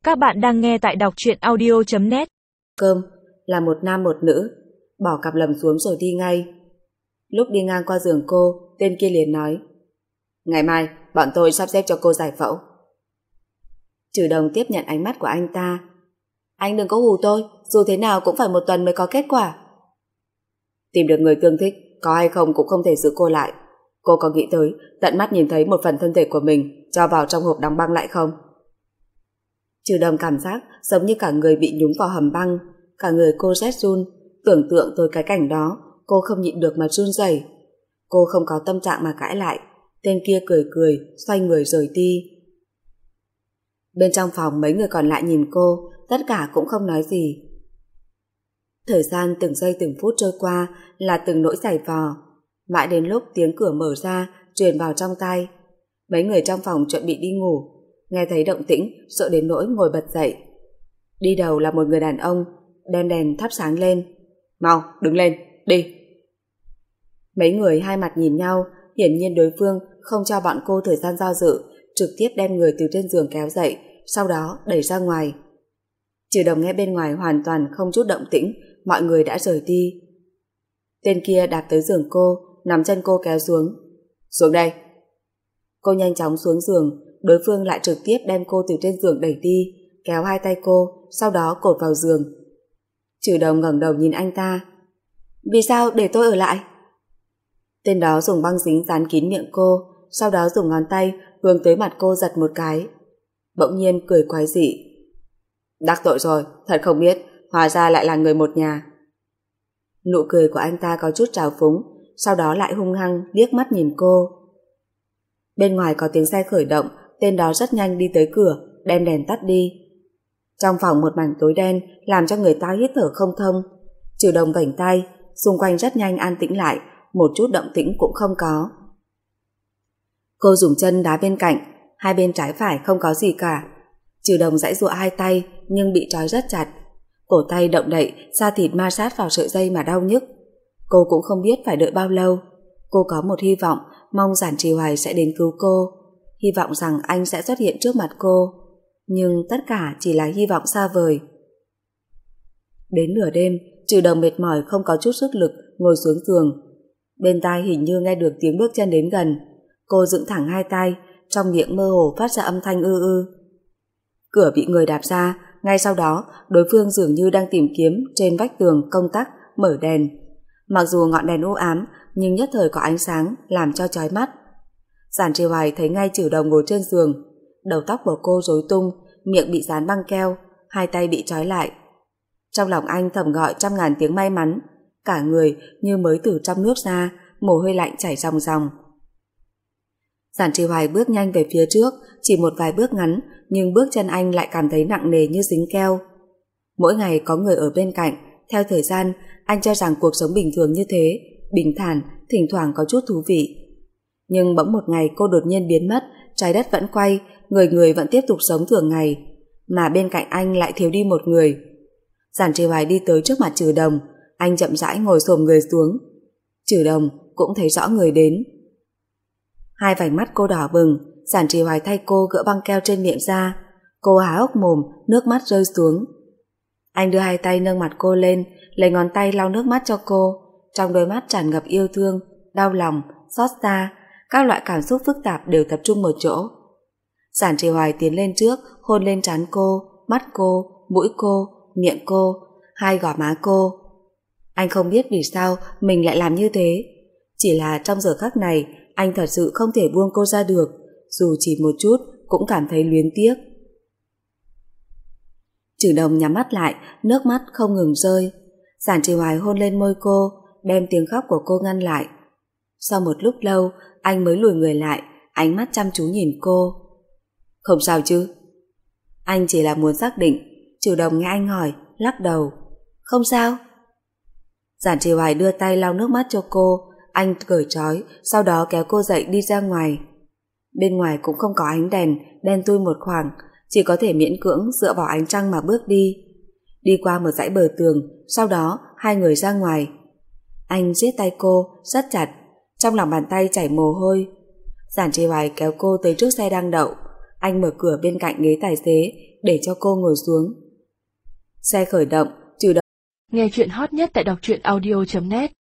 Các bạn đang nghe tại đọc truyện audio.net. Cơm là một nam một nữ, bỏ cặp lầm xuống rồi đi ngay. Lúc đi ngang qua giường cô, tên kia liền nói: "Ngày mai bọn tôi sắp xếp cho cô giải phẫu." Trừ Đồng tiếp nhận ánh mắt của anh ta. "Anh đừng có hù tôi, dù thế nào cũng phải 1 tuần mới có kết quả." "Tìm được người tương thích, có hay không cũng không thể giữ cô lại. Cô có nghĩ tới tận mắt nhìn thấy một phần thân thể của mình cho vào trong hộp đóng băng lại không?" Trừ Đồng cảm giác giống như cả người bị nhúng vào hầm băng, cả người cô rét run. Tưởng tượng tới cái cảnh đó, cô không nhịn được mà run rẩy. Cô không có tâm trạng mà cãi lại. Tên kia cười cười, xoay người rời đi. Bên trong phòng mấy người còn lại nhìn cô, tất cả cũng không nói gì. Thời gian từng giây từng phút trôi qua là từng nỗi giày vò. Mãi đến lúc tiếng cửa mở ra truyền vào trong tai, mấy người trong phòng chuẩn bị đi ngủ, nghe thấy động tĩnh sợ đến nỗi ngồi bật dậy. Đi đầu là một người đàn ông, đem đèn thắp sáng lên. "Mau, đứng lên, đi." Mấy người hai mặt nhìn nhau, hiển nhiên đối phương không cho bọn cô thời gian do dự, trực tiếp đem người từ trên giường kéo dậy, sau đó đẩy ra ngoài. Trừ Đồng nghe bên ngoài hoàn toàn không chút động tĩnh, mọi người đã rời đi. Tên kia đạp tới giường cô, nắm chân cô kéo xuống. "Xuống đây." Cô nhanh chóng xuống giường, đối phương lại trực tiếp đem cô từ trên giường đẩy đi, kéo hai tay cô, sau đó cột vào giường. Trừ Đồng ngẩng đầu nhìn anh ta. "Vì sao để tôi ở lại?" Tên đó dùng băng dính dán kín miệng cô, sau đó dùng ngón tay hướng tới mặt cô giật một cái. Bỗng nhiên cười quái dị. "Đắc tội rồi, thật không biết, hóa ra lại là người một nhà." Nụ cười của anh ta có chút trào phúng, sau đó lại hung hăng liếc mắt nhìn cô. Bên ngoài có tiếng xe khởi động, tên đó rất nhanh đi tới cửa, đem đèn tắt đi. Trong phòng một mảnh tối đen làm cho người ta hít thở không thông. Trừ Đồng vểnh tay, xung quanh rất nhanh an tĩnh lại, một chút động tĩnh cũng không có. Cô dùng chân đá bên cạnh, hai bên trái phải không có gì cả. Trừ Đồng giãy giụa hai tay nhưng bị trói rất chặt. Cổ tay động đậy, da thịt ma sát vào sợi dây mà đau nhức. Cô cũng không biết phải đợi bao lâu. Cô có một hy vọng, mong Giản Trì Hoài sẽ đến cứu cô, hy vọng rằng anh sẽ xuất hiện trước mặt cô. Nhưng tất cả chỉ là hy vọng xa vời. Đến nửa đêm, Trừ Đồng mệt mỏi không có chút sức lực ngồi xuống giường. Bên tai hình như nghe được tiếng bước chân đến gần. Cô dựng thẳng hai tay, trong miệng mơ hồ phát ra âm thanh ư ư. Cửa bị người đạp ra, ngay sau đó đối phương dường như đang tìm kiếm trên vách tường công tắc mở đèn. Mặc dù ngọn đèn u ám nhưng nhất thời có ánh sáng làm cho chói mắt. Giản Trì Hoài thấy ngay Trừ Đồng ngồi trên giường, đầu tóc của cô rối tung, miệng bị dán băng keo, hai tay bị trói lại. Trong lòng anh thầm gọi trăm ngàn tiếng may mắn, cả người như mới từ trong nước ra, mồ hôi lạnh chảy ròng ròng. Giản Trì Hoài bước nhanh về phía trước, chỉ một vài bước ngắn, nhưng bước chân anh lại cảm thấy nặng nề như dính keo. Mỗi ngày có người ở bên cạnh, theo thời gian, anh cho rằng cuộc sống bình thường như thế, bình thản, thỉnh thoảng có chút thú vị. Nhưng bỗng một ngày cô đột nhiên biến mất, trái đất vẫn quay, người người vẫn tiếp tục sống thường ngày, mà bên cạnh anh lại thiếu đi một người. Giản Trì Hoài đi tới trước mặt Trừ Đồng, anh chậm rãi ngồi xổm người xuống. Trừ Đồng cũng thấy rõ người đến. Hai vành mắt cô đỏ bừng, Giản Trì Hoài thay cô gỡ băng keo trên miệng ra. Cô há hốc mồm, nước mắt rơi xuống. Anh đưa hai tay nâng mặt cô lên, lấy ngón tay lau nước mắt cho cô, trong đôi mắt tràn ngập yêu thương, đau lòng, xót xa, các loại cảm xúc phức tạp đều tập trung một chỗ. Giản Trì Hoài tiến lên trước, hôn lên trán cô, mắt cô, mũi cô, miệng cô, hai gò má cô. Anh không biết vì sao mình lại làm như thế, chỉ là trong giờ khắc này anh thật sự không thể buông cô ra được, dù chỉ một chút cũng cảm thấy luyến tiếc. Trừ Đồng nhắm mắt lại, nước mắt không ngừng rơi. Giản Trì Hoài hôn lên môi cô, đem tiếng khóc của cô ngăn lại. Sau một lúc lâu, anh mới lùi người lại, ánh mắt chăm chú nhìn cô. "Không sao chứ?" Anh chỉ là muốn xác định. Trừ Đồng nghe anh hỏi, lắc đầu. "Không sao." Giản Trì Hoài đưa tay lau nước mắt cho cô, anh cởi trói, sau đó kéo cô dậy đi ra ngoài. Bên ngoài cũng không có ánh đèn, đen thui một khoảng, chỉ có thể miễn cưỡng dựa vào ánh trăng mà bước đi. Đi qua một dãy bờ tường, sau đó hai người ra ngoài. Anh siết tay cô rất chặt, trong lòng bàn tay chảy mồ hôi. Giản Trì Hoài kéo cô tới trước xe đang đậu. Anh mở cửa bên cạnh ghế tài xế, để cho cô ngồi xuống. Xe khởi động, Trừ Nghe chuyện hot nhất tại đọc truyện audio.net